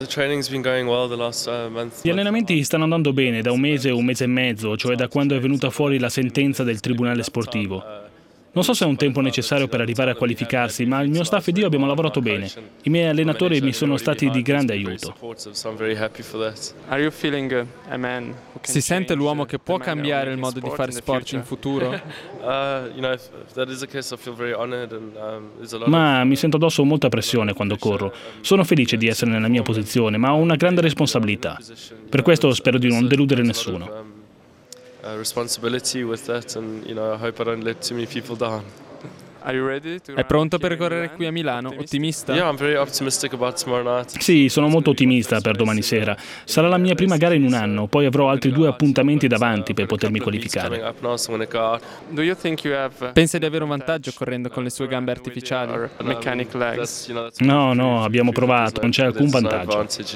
Gli allenamenti stanno andando bene da un mese e mezzo, cioè da quando è venuta fuori la sentenza del tribunale sportivo. Non so se è un tempo necessario per arrivare a qualificarsi, ma il mio staff ed io abbiamo lavorato bene. I miei allenatori mi sono stati di grande aiuto. Si sente l'uomo che può cambiare il modo di fare sport in futuro? Ma mi sento addosso molta pressione quando corro. Sono felice di essere nella mia posizione, ma ho una grande responsabilità. Per questo spero di non deludere nessuno. Responsibility with that, and I hope I don't let too many people down. È pronto per correre qui a Milano? Ottimista? Yeah, I'm very optimistic about tomorrow night. Sì, sono molto ottimista per domani sera. Sarà la mia prima gara in un anno, poi avrò altri 2 appuntamenti davanti per potermi qualificare. Pensa di avere un vantaggio correndo con le sue gambe artificiali? No, abbiamo provato, non c'è alcun vantaggio.